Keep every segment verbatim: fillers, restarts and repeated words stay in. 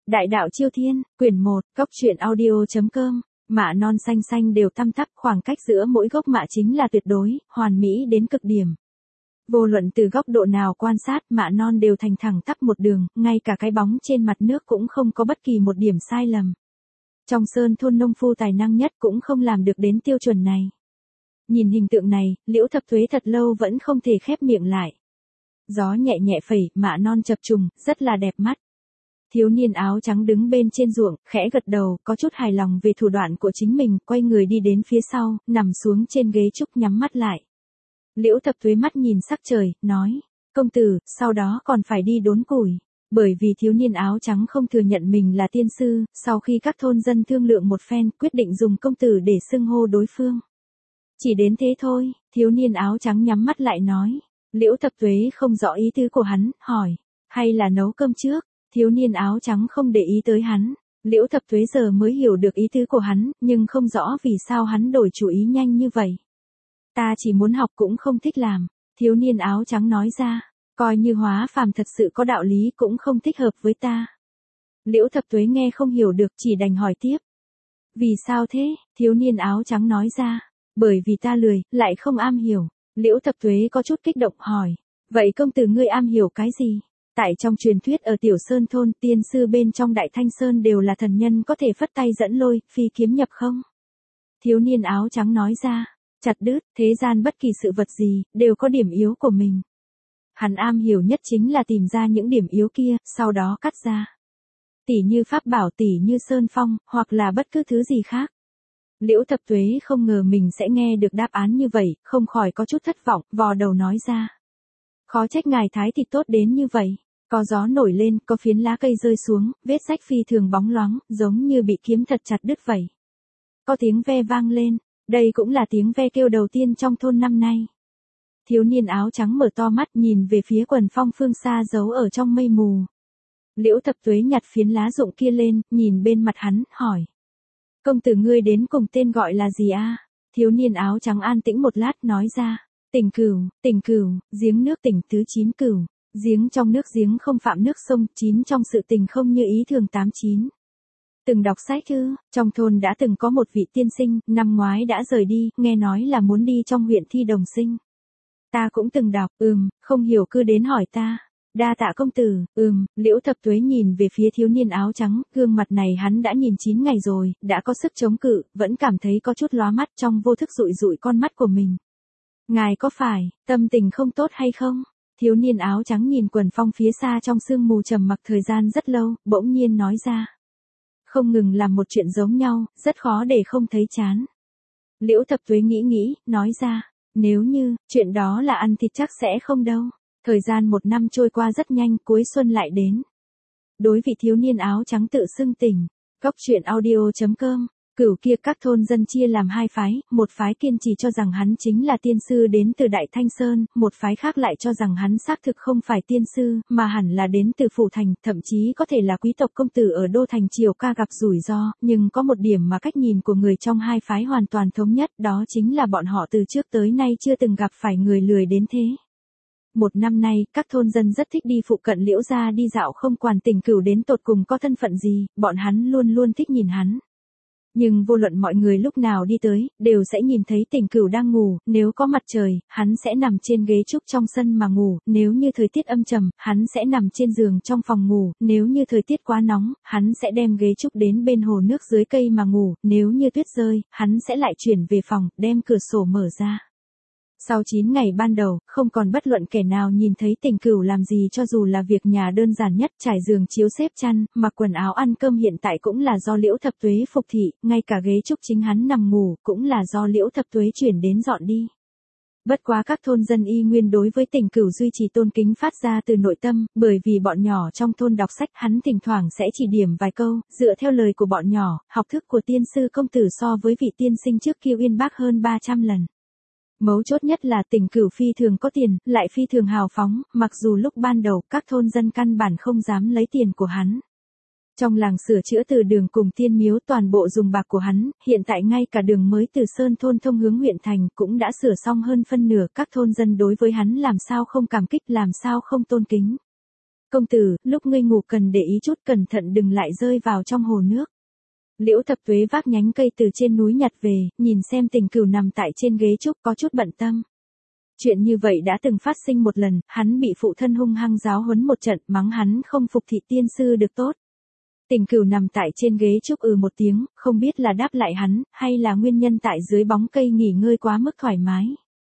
Đại đạo Chiêu Thiên, quyển một, cốc truyện audio chấm com. Mạ non xanh xanh đều tăm tắp, khoảng cách giữa mỗi gốc mạ chính là tuyệt đối, hoàn mỹ đến cực điểm. Vô luận từ góc độ nào quan sát, mạ non đều thành thẳng tắp một đường, ngay cả cái bóng trên mặt nước cũng không có bất kỳ một điểm sai lầm. Trong sơn thôn nông phu tài năng nhất cũng không làm được đến tiêu chuẩn này. Nhìn hình tượng này, Liễu Thập Thuế thật lâu vẫn không thể khép miệng lại. Gió nhẹ nhẹ phẩy, mạ non chập trùng, rất là đẹp mắt. Thiếu niên áo trắng đứng bên trên ruộng, khẽ gật đầu, có chút hài lòng về thủ đoạn của chính mình, quay người đi đến phía sau, nằm xuống trên ghế trúc nhắm mắt lại. Liễu Thập Thuế mắt nhìn sắc trời, nói, công tử, sau đó còn phải đi đốn củi. Bởi vì thiếu niên áo trắng không thừa nhận mình là tiên sư, sau khi các thôn dân thương lượng một phen, quyết định dùng công tử để xưng hô đối phương. Chỉ đến thế thôi, thiếu niên áo trắng nhắm mắt lại nói. Liễu Thập Thuế không rõ ý tứ của hắn, hỏi, hay là nấu cơm trước? Thiếu niên áo trắng không để ý tới hắn. Liễu Thập Thuế giờ mới hiểu được ý tứ của hắn, nhưng không rõ vì sao hắn đổi chủ ý nhanh như vậy. Ta chỉ muốn học cũng không thích làm. Thiếu niên áo trắng nói ra, coi như hóa phàm thật sự có đạo lý cũng không thích hợp với ta. Liễu Thập Thuế nghe không hiểu được, chỉ đành hỏi tiếp. Vì sao thế? Thiếu niên áo trắng nói ra, bởi vì ta lười, lại không am hiểu. Liễu Thập Thuế có chút kích động hỏi, vậy công tử ngươi am hiểu cái gì? Tại trong truyền thuyết ở Tiểu Sơn thôn, tiên sư bên trong Đại Thanh Sơn đều là thần nhân có thể phất tay dẫn lôi, phi kiếm nhập không? Thiếu niên áo trắng nói ra, chặt đứt, thế gian bất kỳ sự vật gì, đều có điểm yếu của mình. Hắn am hiểu nhất chính là tìm ra những điểm yếu kia, sau đó cắt ra. Tỉ như pháp bảo, tỉ như sơn phong, hoặc là bất cứ thứ gì khác. Liễu Thập Thuế không ngờ mình sẽ nghe được đáp án như vậy, không khỏi có chút thất vọng, vò đầu nói ra. Khó trách ngài thái thịt tốt đến như vậy. Có gió nổi lên, có phiến lá cây rơi xuống, vết rách phi thường bóng loáng, giống như bị kiếm thật chặt đứt vậy. Có tiếng ve vang lên, đây cũng là tiếng ve kêu đầu tiên trong thôn năm nay. Thiếu niên áo trắng mở to mắt nhìn về phía quần phong phương xa giấu ở trong mây mù. Liễu Thập Thuế nhặt phiến lá rụng kia lên, nhìn bên mặt hắn, hỏi. Công tử ngươi đến cùng tên gọi là gì a? Thiếu niên áo trắng an tĩnh một lát nói ra. Tỉnh Cửu, Tỉnh Cửu, giếng nước tỉnh tứ chín cửu. Giếng trong nước giếng không phạm nước sông, chín trong sự tình không như ý thường tám chín. Từng đọc sách ư? Trong thôn đã từng có một vị tiên sinh, năm ngoái đã rời đi, nghe nói là muốn đi trong huyện thi đồng sinh. Ta cũng từng đọc, ừm, không hiểu cứ đến hỏi ta. Đa tạ công tử, ừm, Liễu Thập Thuế nhìn về phía thiếu niên áo trắng, gương mặt này hắn đã nhìn chín ngày rồi, đã có sức chống cự, vẫn cảm thấy có chút lóa mắt trong vô thức dụi dụi con mắt của mình. Ngài có phải, tâm tình không tốt hay không? Thiếu niên áo trắng nhìn quần phong phía xa trong sương mù trầm mặc thời gian rất lâu, bỗng nhiên nói ra. Không ngừng làm một chuyện giống nhau, rất khó để không thấy chán. Liễu Thập Thuế nghĩ nghĩ, nói ra, nếu như, chuyện đó là ăn thịt chắc sẽ không đâu. Thời gian một năm trôi qua rất nhanh, cuối xuân lại đến. Đối vị thiếu niên áo trắng tự xưng Tỉnh, cốc truyện audio chấm com. Cửu kia các thôn dân chia làm hai phái, một phái kiên trì cho rằng hắn chính là tiên sư đến từ Đại Thanh Sơn, một phái khác lại cho rằng hắn xác thực không phải tiên sư, mà hẳn là đến từ phủ thành, thậm chí có thể là quý tộc công tử ở đô thành triều ca gặp rủi ro, nhưng có một điểm mà cách nhìn của người trong hai phái hoàn toàn thống nhất, đó chính là bọn họ từ trước tới nay chưa từng gặp phải người lười đến thế. Một năm nay, các thôn dân rất thích đi phụ cận Liễu gia đi dạo không quản Tỉnh Cửu đến tột cùng có thân phận gì, bọn hắn luôn luôn thích nhìn hắn. Nhưng vô luận mọi người lúc nào đi tới, đều sẽ nhìn thấy Tỉnh Cửu đang ngủ, nếu có mặt trời, hắn sẽ nằm trên ghế trúc trong sân mà ngủ, nếu như thời tiết âm trầm, hắn sẽ nằm trên giường trong phòng ngủ, nếu như thời tiết quá nóng, hắn sẽ đem ghế trúc đến bên hồ nước dưới cây mà ngủ, nếu như tuyết rơi, hắn sẽ lại chuyển về phòng, đem cửa sổ mở ra. Sau chín ngày ban đầu, không còn bất luận kẻ nào nhìn thấy Tỉnh Cửu làm gì cho dù là việc nhà đơn giản nhất, trải giường chiếu xếp chăn, mặc quần áo ăn cơm hiện tại cũng là do Liễu Thập Thuế phục thị, ngay cả ghế trúc chính hắn nằm ngủ, cũng là do Liễu Thập Thuế chuyển đến dọn đi. Bất quá các thôn dân y nguyên đối với Tỉnh Cửu duy trì tôn kính phát ra từ nội tâm, bởi vì bọn nhỏ trong thôn đọc sách hắn thỉnh thoảng sẽ chỉ điểm vài câu, dựa theo lời của bọn nhỏ, học thức của tiên sư công tử so với vị tiên sinh trước kia uyên bác hơn ba trăm lần. Mấu chốt nhất là Tỉnh Cửu phi thường có tiền, lại phi thường hào phóng, mặc dù lúc ban đầu các thôn dân căn bản không dám lấy tiền của hắn. Trong làng sửa chữa từ đường cùng tiên miếu toàn bộ dùng bạc của hắn, hiện tại ngay cả đường mới từ Sơn thôn thông hướng huyện thành cũng đã sửa xong hơn phân nửa, các thôn dân đối với hắn làm sao không cảm kích, làm sao không tôn kính. công tử, lúc ngươi ngủ cần để ý chút cẩn thận đừng lại rơi vào trong hồ nước. Liễu Thập Tuế vác nhánh cây từ trên núi nhặt về, nhìn xem Tình Cửu nằm tại trên ghế trúc có chút bận tâm. Chuyện như vậy đã từng phát sinh một lần, hắn bị phụ thân hung hăng giáo huấn một trận, mắng hắn không phục thị tiên sư được tốt. Tình Cửu nằm tại trên ghế trúc ừ một tiếng, không biết là đáp lại hắn, hay là nguyên nhân tại dưới bóng cây nghỉ ngơi quá mức thoải mái.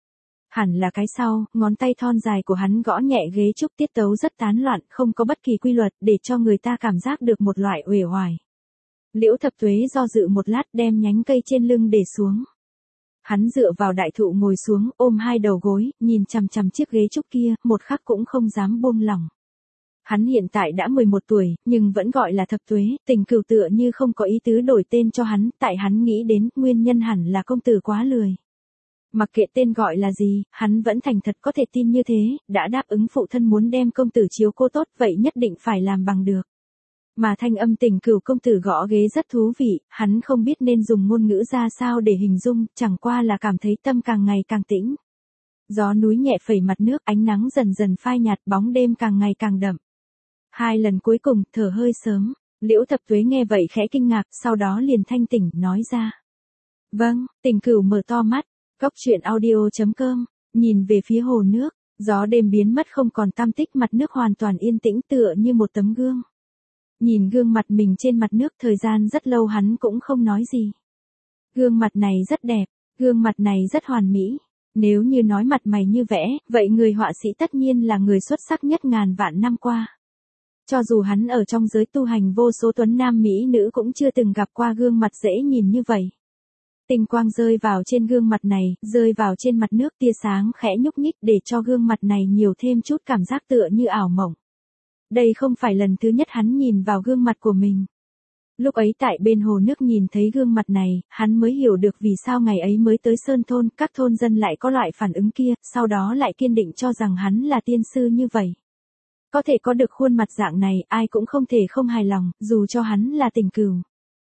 Hẳn là cái sau, ngón tay thon dài của hắn gõ nhẹ ghế trúc tiết tấu rất tán loạn, không có bất kỳ quy luật, để cho người ta cảm giác được một loại uể oải. Liễu Thập Tuế do dự một lát đem nhánh cây trên lưng để xuống. Hắn dựa vào đại thụ ngồi xuống, ôm hai đầu gối, nhìn chằm chằm chiếc ghế trúc kia, một khắc cũng không dám buông lỏng. Hắn hiện tại đã mười một tuổi, nhưng vẫn gọi là Thập Tuế, Tình Cửu tựa như không có ý tứ đổi tên cho hắn, tại hắn nghĩ đến nguyên nhân hẳn là công tử quá lười. Mặc kệ tên gọi là gì, hắn vẫn thành thật có thể tin như thế, đã đáp ứng phụ thân muốn đem công tử chiếu cô tốt vậy nhất định phải làm bằng được. Mà thanh âm Tình Cửu công tử gõ ghế rất thú vị, hắn không biết nên dùng ngôn ngữ ra sao để hình dung, chẳng qua là cảm thấy tâm càng ngày càng tĩnh. Gió núi nhẹ phẩy mặt nước, ánh nắng dần dần phai nhạt, bóng đêm càng ngày càng đậm. Hai lần cuối cùng, thở hơi sớm, Liễu Thập Tuế nghe vậy khẽ kinh ngạc, sau đó liền thanh tỉnh, nói ra. Vâng, Tình Cửu mở to mắt, Cốc truyện audio chấm com, nhìn về phía hồ nước, gió đêm biến mất không còn tăm tích, mặt nước hoàn toàn yên tĩnh tựa như một tấm gương. Nhìn gương mặt mình trên mặt nước thời gian rất lâu hắn cũng không nói gì. Gương mặt này rất đẹp, gương mặt này rất hoàn mỹ. Nếu như nói mặt mày như vẽ, vậy người họa sĩ tất nhiên là người xuất sắc nhất ngàn vạn năm qua. Cho dù hắn ở trong giới tu hành vô số tuấn nam mỹ nữ cũng chưa từng gặp qua gương mặt dễ nhìn như vậy. Tinh quang rơi vào trên gương mặt này, rơi vào trên mặt nước, tia sáng khẽ nhúc nhích để cho gương mặt này nhiều thêm chút cảm giác tựa như ảo mộng. Đây không phải lần thứ nhất hắn nhìn vào gương mặt của mình. Lúc ấy tại bên hồ nước nhìn thấy gương mặt này, hắn mới hiểu được vì sao ngày ấy mới tới Sơn Thôn, các thôn dân lại có loại phản ứng kia, sau đó lại kiên định cho rằng hắn là tiên sư như vậy. Có thể có được khuôn mặt dạng này, ai cũng không thể không hài lòng, dù cho hắn là Tình Cửu.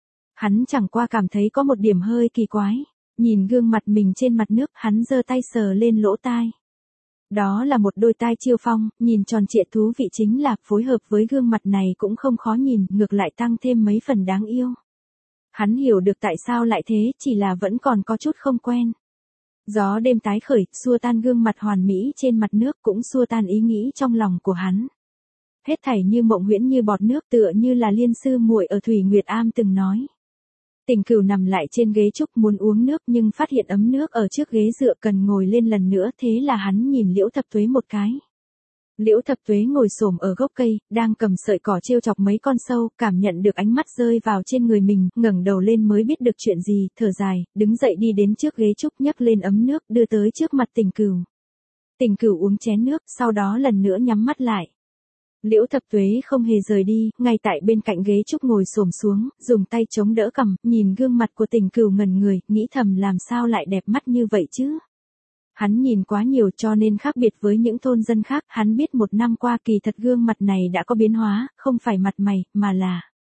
Hắn chẳng qua cảm thấy có một điểm hơi kỳ quái. Nhìn gương mặt mình trên mặt nước, hắn giơ tay sờ lên lỗ tai. Đó là một đôi tai chiêu phong, nhìn tròn trịa thú vị, chính là phối hợp với gương mặt này cũng không khó nhìn, ngược lại tăng thêm mấy phần đáng yêu. Hắn hiểu được tại sao lại thế, chỉ là vẫn còn có chút không quen. Gió đêm tái khởi, xua tan gương mặt hoàn mỹ trên mặt nước, cũng xua tan ý nghĩ trong lòng của hắn. Hết thảy như mộng huyễn, như bọt nước, tựa như là Liên sư muội ở Thủy Nguyệt Am từng nói. Tình Cửu nằm lại trên ghế trúc muốn uống nước nhưng phát hiện ấm nước ở trước ghế dựa, cần ngồi lên lần nữa, thế là hắn nhìn Liễu Thập Tuế một cái. Liễu Thập Tuế ngồi xổm ở gốc cây, đang cầm sợi cỏ trêu chọc mấy con sâu, cảm nhận được ánh mắt rơi vào trên người mình, ngẩng đầu lên mới biết được chuyện gì, thở dài, đứng dậy đi đến trước ghế trúc nhấc lên ấm nước đưa tới trước mặt Tình Cửu. Tình Cửu uống chén nước, sau đó lần nữa nhắm mắt lại. Liễu Thập Tuế không hề rời đi, ngay tại bên cạnh ghế trúc ngồi xổm xuống, dùng tay chống đỡ cằm, nhìn gương mặt của Tình Cửu ngẩn người, nghĩ thầm làm sao lại đẹp mắt như vậy chứ. Hắn nhìn quá nhiều cho nên khác biệt với những thôn dân khác, hắn biết một năm qua kỳ thật gương mặt này đã có biến hóa, không phải mặt mày, mà là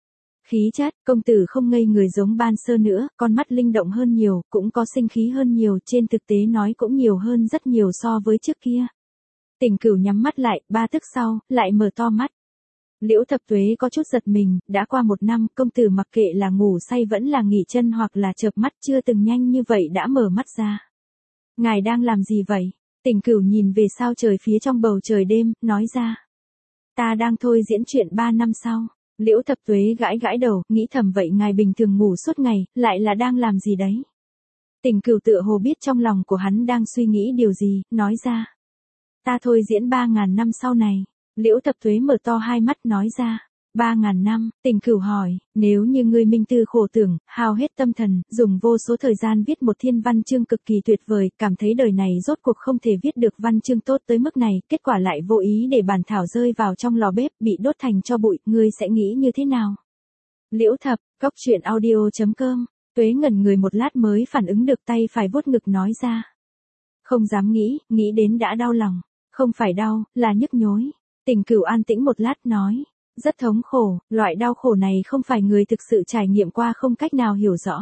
khí chất. Công tử không ngây người giống ban sơ nữa, con mắt linh động hơn nhiều, cũng có sinh khí hơn nhiều, trên thực tế nói cũng nhiều hơn rất nhiều so với trước kia. Tình Cửu nhắm mắt lại, ba tức sau, lại mở to mắt. Liễu Thập Tuế có chút giật mình, đã qua một năm, công tử mặc kệ là ngủ say vẫn là nghỉ chân hoặc là chợp mắt chưa từng nhanh như vậy đã mở mắt ra. Ngài đang làm gì vậy? Tình Cửu nhìn về sao trời phía trong bầu trời đêm, nói ra. Ta đang thôi diễn chuyện ba năm sau. Liễu Thập Tuế gãi gãi đầu, nghĩ thầm vậy ngài bình thường ngủ suốt ngày, lại là đang làm gì đấy? Tình Cửu tựa hồ biết trong lòng của hắn đang suy nghĩ điều gì, nói ra. Ta thôi diễn ba ngàn năm sau này. Liễu Thập Tuế mở to hai mắt nói ra. Ba ngàn năm, Tình Cửu hỏi, nếu như ngươi minh tư khổ tưởng, hao hết tâm thần, dùng vô số thời gian viết một thiên văn chương cực kỳ tuyệt vời, cảm thấy đời này rốt cuộc không thể viết được văn chương tốt tới mức này, kết quả lại vô ý để bản thảo rơi vào trong lò bếp, bị đốt thành tro bụi, ngươi sẽ nghĩ như thế nào? Liễu Thập, Cốc truyện audio chấm com, Tuế ngẩn người một lát mới phản ứng được, tay phải vuốt ngực nói ra. Không dám nghĩ, nghĩ đến đã đau lòng. Không phải đau, là nhức nhối. Tình Cửu an tĩnh một lát nói. Rất thống khổ, loại đau khổ này không phải người thực sự trải nghiệm qua không cách nào hiểu rõ.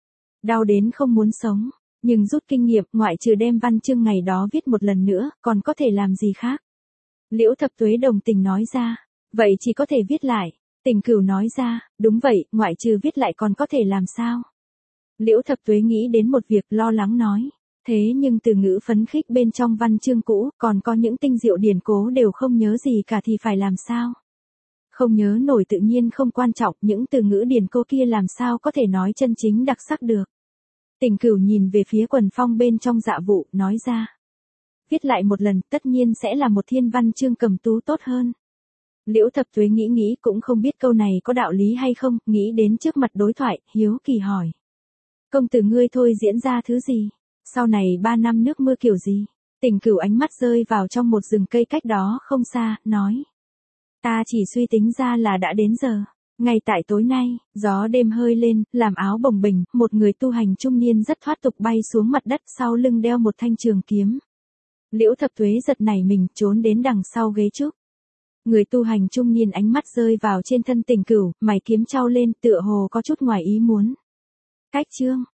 Đau đến không muốn sống, nhưng rút kinh nghiệm, ngoại trừ đem văn chương ngày đó viết một lần nữa, còn có thể làm gì khác. Liễu Thập Tuế đồng tình nói ra. Vậy chỉ có thể viết lại. Tình Cửu nói ra, đúng vậy, ngoại trừ viết lại còn có thể làm sao? Liễu Thập Tuế nghĩ đến một việc lo lắng nói. Thế nhưng từ ngữ phấn khích bên trong văn chương cũ, còn có những tinh diệu điển cố đều không nhớ gì cả thì phải làm sao? Không nhớ nổi tự nhiên không quan trọng, những từ ngữ điển cố kia làm sao có thể nói chân chính đặc sắc được. Tình Cửu nhìn về phía quần phong bên trong dạ vụ, nói ra. Viết lại một lần, tất nhiên sẽ là một thiên văn chương cầm tú tốt hơn. Liễu Thập Tuế nghĩ nghĩ cũng không biết câu này có đạo lý hay không, nghĩ đến trước mặt đối thoại, hiếu kỳ hỏi. Công tử ngươi thôi diễn ra thứ gì? Sau này ba năm nước mưa kiểu gì? Tình Cửu ánh mắt rơi vào trong một rừng cây cách đó không xa, nói. Ta chỉ suy tính ra là đã đến giờ. Ngay tại tối nay, gió đêm hơi lên, làm áo bồng bềnh, một người tu hành trung niên rất thoát tục bay xuống mặt đất, sau lưng đeo một thanh trường kiếm. Liễu Thập Tuế giật nảy mình, trốn đến đằng sau ghế trước. Người tu hành trung niên ánh mắt rơi vào trên thân Tình Cửu, mày kiếm trao lên, tựa hồ có chút ngoài ý muốn. Cách chương